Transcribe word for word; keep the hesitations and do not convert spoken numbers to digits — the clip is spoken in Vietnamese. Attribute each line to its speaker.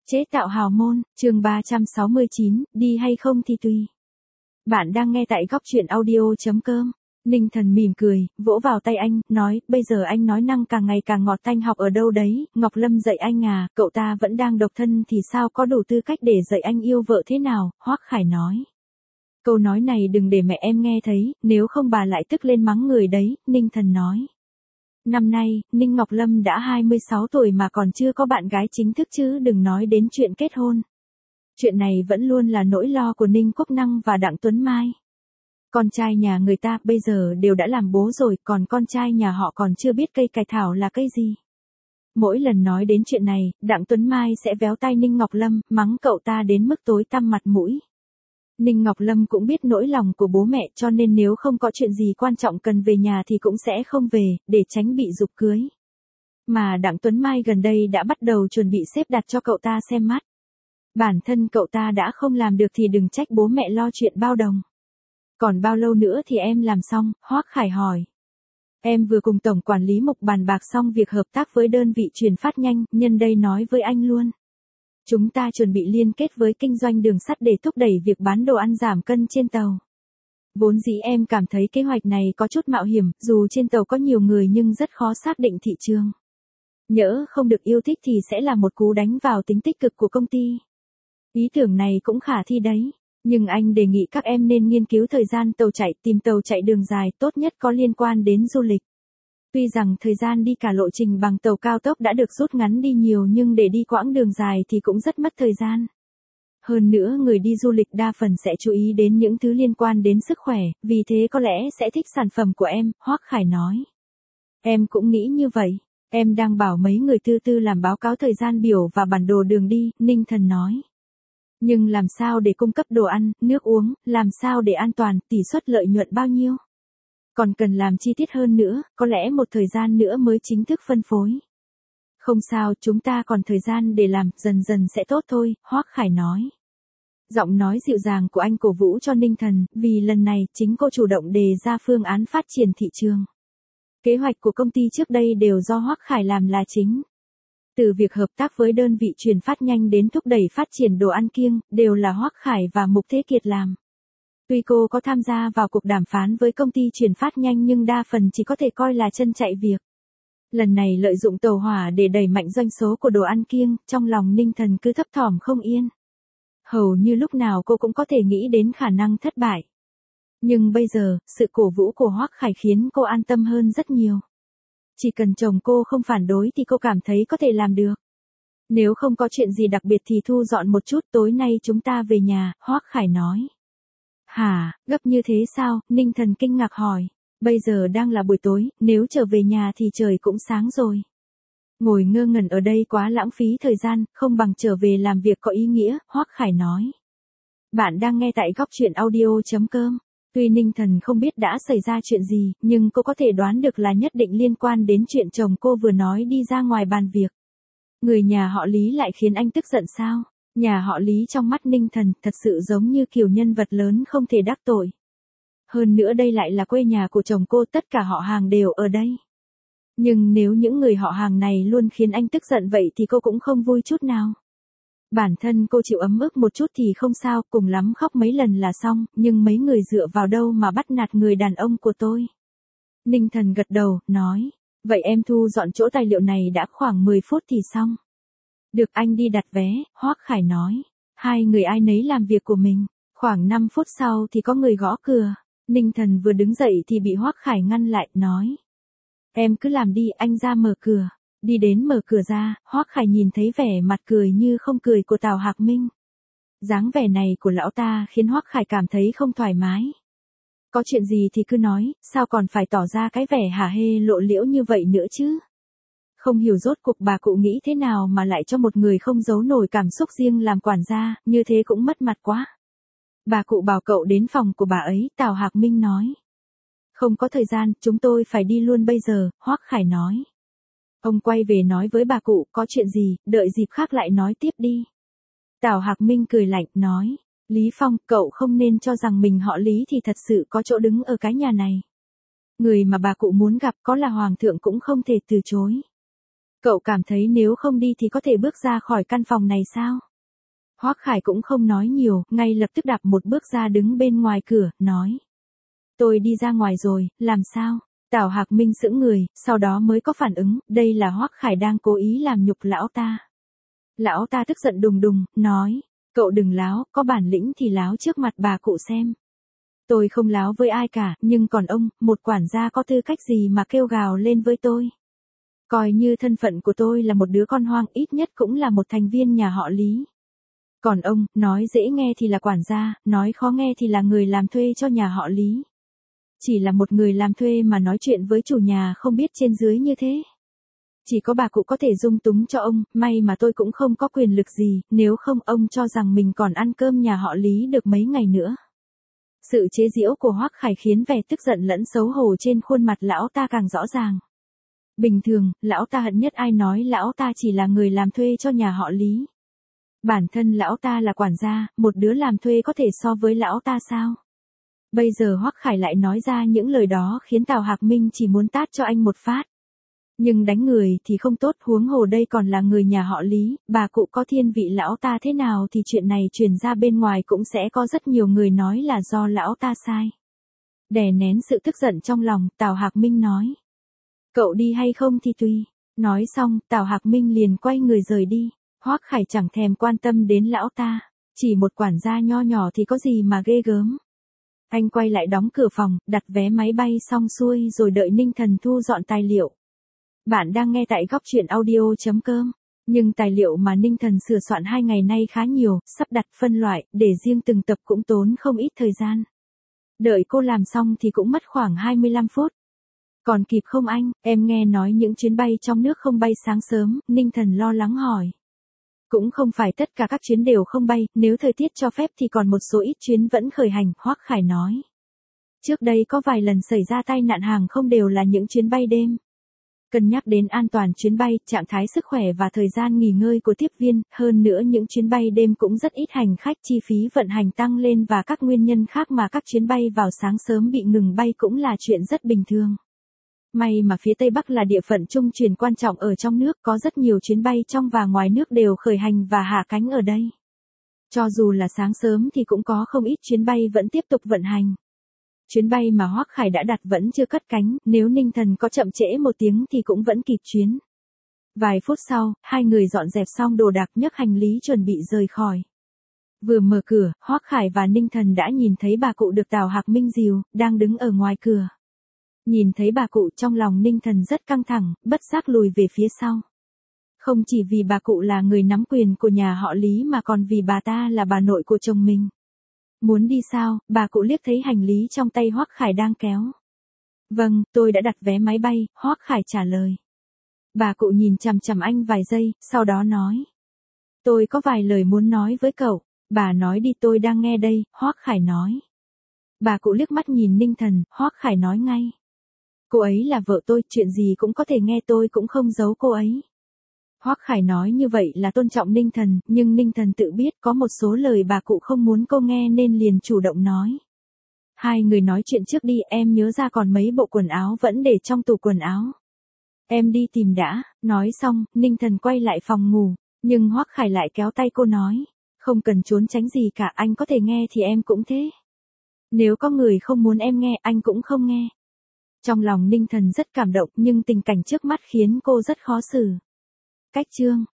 Speaker 1: Chế tạo hào môn, chương ba trăm sáu mươi chín, đi hay không thì tùy. Bạn đang nghe tại góc truyện audio chấm com. Ninh Thần mỉm cười, vỗ vào tay anh, nói, bây giờ anh nói năng càng ngày càng ngọt tanh, học ở đâu đấy, Ngọc Lâm dạy anh à, cậu ta vẫn đang độc thân thì sao có đủ tư cách để dạy anh yêu vợ thế nào, Hoắc Khải nói. Câu nói này đừng để mẹ em nghe thấy, nếu không bà lại tức lên mắng người đấy, Ninh Thần nói. Năm nay, Ninh Ngọc Lâm đã hai mươi sáu tuổi mà còn chưa có bạn gái chính thức chứ đừng nói đến chuyện kết hôn. Chuyện này vẫn luôn là nỗi lo của Ninh Quốc Năng và Đặng Tuấn Mai. Con trai nhà người ta bây giờ đều đã làm bố rồi, còn con trai nhà họ còn chưa biết cây cải thảo là cây gì. Mỗi lần nói đến chuyện này, Đặng Tuấn Mai sẽ véo tay Ninh Ngọc Lâm, mắng cậu ta đến mức tối tăm mặt mũi. Ninh Ngọc Lâm cũng biết nỗi lòng của bố mẹ cho nên nếu không có chuyện gì quan trọng cần về nhà thì cũng sẽ không về, để tránh bị giục cưới. Mà Đặng Tuấn Mai gần đây đã bắt đầu chuẩn bị xếp đặt cho cậu ta xem mắt. Bản thân cậu ta đã không làm được thì đừng trách bố mẹ lo chuyện bao đồng. Còn bao lâu nữa thì em làm xong, Hoắc Khải hỏi. Em vừa cùng Tổng Quản lý Mục bàn bạc xong việc hợp tác với đơn vị truyền phát nhanh, nhân đây nói với anh luôn. Chúng ta chuẩn bị liên kết với kinh doanh đường sắt để thúc đẩy việc bán đồ ăn giảm cân trên tàu. Vốn dĩ em cảm thấy kế hoạch này có chút mạo hiểm, dù trên tàu có nhiều người nhưng rất khó xác định thị trường. Nhỡ không được yêu thích thì sẽ là một cú đánh vào tính tích cực của công ty. Ý tưởng này cũng khả thi đấy, nhưng anh đề nghị các em nên nghiên cứu thời gian tàu chạy, tìm tàu chạy đường dài tốt nhất có liên quan đến du lịch. Tuy rằng thời gian đi cả lộ trình bằng tàu cao tốc đã được rút ngắn đi nhiều nhưng để đi quãng đường dài thì cũng rất mất thời gian. Hơn nữa người đi du lịch đa phần sẽ chú ý đến những thứ liên quan đến sức khỏe, vì thế có lẽ sẽ thích sản phẩm của em, Hoắc Khải nói. Em cũng nghĩ như vậy, em đang bảo mấy người tư tư làm báo cáo thời gian biểu và bản đồ đường đi, Ninh Thần nói. Nhưng làm sao để cung cấp đồ ăn, nước uống, làm sao để an toàn, tỷ suất lợi nhuận bao nhiêu? Còn cần làm chi tiết hơn nữa, có lẽ một thời gian nữa mới chính thức phân phối. Không sao, chúng ta còn thời gian để làm, dần dần sẽ tốt thôi, Hoắc Khải nói. Giọng nói dịu dàng của anh cổ vũ cho Ninh Thần, vì lần này chính cô chủ động đề ra phương án phát triển thị trường. Kế hoạch của công ty trước đây đều do Hoắc Khải làm là chính. Từ việc hợp tác với đơn vị truyền phát nhanh đến thúc đẩy phát triển đồ ăn kiêng, đều là Hoắc Khải và Mục Thế Kiệt làm. Tuy cô có tham gia vào cuộc đàm phán với công ty truyền phát nhanh nhưng đa phần chỉ có thể coi là chân chạy việc. Lần này lợi dụng tàu hỏa để đẩy mạnh doanh số của đồ ăn kiêng, trong lòng Ninh Thần cứ thấp thỏm không yên. Hầu như lúc nào cô cũng có thể nghĩ đến khả năng thất bại. Nhưng bây giờ, sự cổ vũ của Hoắc Khải khiến cô an tâm hơn rất nhiều. Chỉ cần chồng cô không phản đối thì cô cảm thấy có thể làm được. Nếu không có chuyện gì đặc biệt thì thu dọn một chút, tối nay chúng ta về nhà, Hoắc Khải nói. Hả, gấp như thế sao, Ninh Thần kinh ngạc hỏi. Bây giờ đang là buổi tối, nếu trở về nhà thì trời cũng sáng rồi. Ngồi ngơ ngẩn ở đây quá lãng phí thời gian, không bằng trở về làm việc có ý nghĩa, Hoắc Khải nói. Bạn đang nghe tại góc truyện audio chấm com. Tuy Ninh Thần không biết đã xảy ra chuyện gì, nhưng cô có thể đoán được là nhất định liên quan đến chuyện chồng cô vừa nói đi ra ngoài bàn việc. Người nhà họ Lý lại khiến anh tức giận sao? Nhà họ Lý trong mắt Ninh Thần thật sự giống như kiểu nhân vật lớn không thể đắc tội. Hơn nữa đây lại là quê nhà của chồng cô, tất cả họ hàng đều ở đây. Nhưng nếu những người họ hàng này luôn khiến anh tức giận vậy thì cô cũng không vui chút nào. Bản thân cô chịu ấm ức một chút thì không sao, cùng lắm khóc mấy lần là xong, nhưng mấy người dựa vào đâu mà bắt nạt người đàn ông của tôi. Ninh Thần gật đầu, nói, vậy em thu dọn chỗ tài liệu này đã khoảng mười phút thì xong. Được, anh đi đặt vé, Hoắc Khải nói. Hai người ai nấy làm việc của mình. Khoảng năm phút sau thì có người gõ cửa. Ninh Thần vừa đứng dậy thì bị Hoắc Khải ngăn lại, nói. Em cứ làm đi, anh ra mở cửa. Đi đến mở cửa ra, Hoắc Khải nhìn thấy vẻ mặt cười như không cười của Tào Hạc Minh. Dáng vẻ này của lão ta khiến Hoắc Khải cảm thấy không thoải mái. Có chuyện gì thì cứ nói, sao còn phải tỏ ra cái vẻ hả hê lộ liễu như vậy nữa chứ? Không hiểu rốt cuộc bà cụ nghĩ thế nào mà lại cho một người không giấu nổi cảm xúc riêng làm quản gia, như thế cũng mất mặt quá. Bà cụ bảo cậu đến phòng của bà ấy, Tào Hạc Minh nói. Không có thời gian, chúng tôi phải đi luôn bây giờ, Hoắc Khải nói. Ông quay về nói với bà cụ, có chuyện gì, đợi dịp khác lại nói tiếp đi. Tào Hạc Minh cười lạnh, nói. Lý Phong, cậu không nên cho rằng mình họ Lý thì thật sự có chỗ đứng ở cái nhà này. Người mà bà cụ muốn gặp có là hoàng thượng cũng không thể từ chối. Cậu cảm thấy nếu không đi thì có thể bước ra khỏi căn phòng này sao? Hoắc Khải cũng không nói nhiều, ngay lập tức đạp một bước ra đứng bên ngoài cửa, nói. Tôi đi ra ngoài rồi, làm sao? Tào Hạc Minh sững người, sau đó mới có phản ứng, đây là Hoắc Khải đang cố ý làm nhục lão ta. Lão ta tức giận đùng đùng, nói. Cậu đừng láo, có bản lĩnh thì láo trước mặt bà cụ xem. Tôi không láo với ai cả, nhưng còn ông, một quản gia có tư cách gì mà kêu gào lên với tôi? Coi như thân phận của tôi là một đứa con hoang, ít nhất cũng là một thành viên nhà họ Lý. Còn ông, nói dễ nghe thì là quản gia, nói khó nghe thì là người làm thuê cho nhà họ Lý. Chỉ là một người làm thuê mà nói chuyện với chủ nhà không biết trên dưới như thế. Chỉ có bà cụ có thể dung túng cho ông, may mà tôi cũng không có quyền lực gì, nếu không ông cho rằng mình còn ăn cơm nhà họ Lý được mấy ngày nữa. Sự chế giễu của Hoắc Khải khiến vẻ tức giận lẫn xấu hổ trên khuôn mặt lão ta càng rõ ràng. Bình thường, lão ta hận nhất ai nói lão ta chỉ là người làm thuê cho nhà họ Lý. Bản thân lão ta là quản gia, một đứa làm thuê có thể so với lão ta sao? Bây giờ Hoắc Khải lại nói ra những lời đó khiến Tào Hạc Minh chỉ muốn tát cho anh một phát. Nhưng đánh người thì không tốt, huống hồ đây còn là người nhà họ Lý, bà cụ có thiên vị lão ta thế nào thì chuyện này truyền ra bên ngoài cũng sẽ có rất nhiều người nói là do lão ta sai. Đè nén sự tức giận trong lòng, Tào Hạc Minh nói. Cậu đi hay không thì tùy. Nói xong, Tào Hạc Minh liền quay người rời đi. Hoắc Khải chẳng thèm quan tâm đến lão ta, chỉ một quản gia nho nhỏ thì có gì mà ghê gớm. Anh quay lại đóng cửa phòng, đặt vé máy bay xong xuôi rồi đợi Ninh Thần thu dọn tài liệu. Bạn đang nghe tại góc truyện audio chấm com. Nhưng tài liệu mà Ninh Thần sửa soạn hai ngày nay khá nhiều, sắp đặt phân loại, để riêng từng tập cũng tốn không ít thời gian. Đợi cô làm xong thì cũng mất khoảng hai mươi lăm phút. Còn kịp không anh, em nghe nói những chuyến bay trong nước không bay sáng sớm, Ninh Thần lo lắng hỏi. Cũng không phải tất cả các chuyến đều không bay, nếu thời tiết cho phép thì còn một số ít chuyến vẫn khởi hành, Hoắc Khải nói. Trước đây có vài lần xảy ra tai nạn hàng không đều là những chuyến bay đêm. Cân nhắc đến an toàn chuyến bay, trạng thái sức khỏe và thời gian nghỉ ngơi của tiếp viên, hơn nữa những chuyến bay đêm cũng rất ít hành khách, chi phí vận hành tăng lên và các nguyên nhân khác mà các chuyến bay vào sáng sớm bị ngừng bay cũng là chuyện rất bình thường. May mà phía Tây Bắc là địa phận trung chuyển quan trọng ở trong nước, có rất nhiều chuyến bay trong và ngoài nước đều khởi hành và hạ cánh ở đây. Cho dù là sáng sớm thì cũng có không ít chuyến bay vẫn tiếp tục vận hành. Chuyến bay mà Hoắc Khải đã đặt vẫn chưa cất cánh, nếu Ninh Thần có chậm trễ một tiếng thì cũng vẫn kịp chuyến. Vài phút sau, hai người dọn dẹp xong đồ đạc nhấc hành lý chuẩn bị rời khỏi. Vừa mở cửa, Hoắc Khải và Ninh Thần đã nhìn thấy bà cụ được Tào Hạc Minh dìu, đang đứng ở ngoài cửa. Nhìn thấy bà cụ trong lòng Ninh Thần rất căng thẳng, bất giác lùi về phía sau. Không chỉ vì bà cụ là người nắm quyền của nhà họ Lý mà còn vì bà ta là bà nội của chồng mình. Muốn đi sao, bà cụ liếc thấy hành lý trong tay Hoắc Khải đang kéo. Vâng, tôi đã đặt vé máy bay, Hoắc Khải trả lời. Bà cụ nhìn chằm chằm anh vài giây, sau đó nói. Tôi có vài lời muốn nói với cậu, bà nói đi tôi đang nghe đây, Hoắc Khải nói. Bà cụ liếc mắt nhìn Ninh Thần, Hoắc Khải nói ngay. Cô ấy là vợ tôi, chuyện gì cũng có thể nghe tôi cũng không giấu cô ấy. Hoắc Khải nói như vậy là tôn trọng Ninh Thần, nhưng Ninh Thần tự biết có một số lời bà cụ không muốn cô nghe nên liền chủ động nói. Hai người nói chuyện trước đi, em nhớ ra còn mấy bộ quần áo vẫn để trong tủ quần áo. Em đi tìm đã, nói xong, Ninh Thần quay lại phòng ngủ, nhưng Hoắc Khải lại kéo tay cô nói. Không cần trốn tránh gì cả, anh có thể nghe thì em cũng thế. Nếu có người không muốn em nghe, anh cũng không nghe. Trong lòng Ninh Thần rất cảm động nhưng tình cảnh trước mắt khiến cô rất khó xử. Cách chương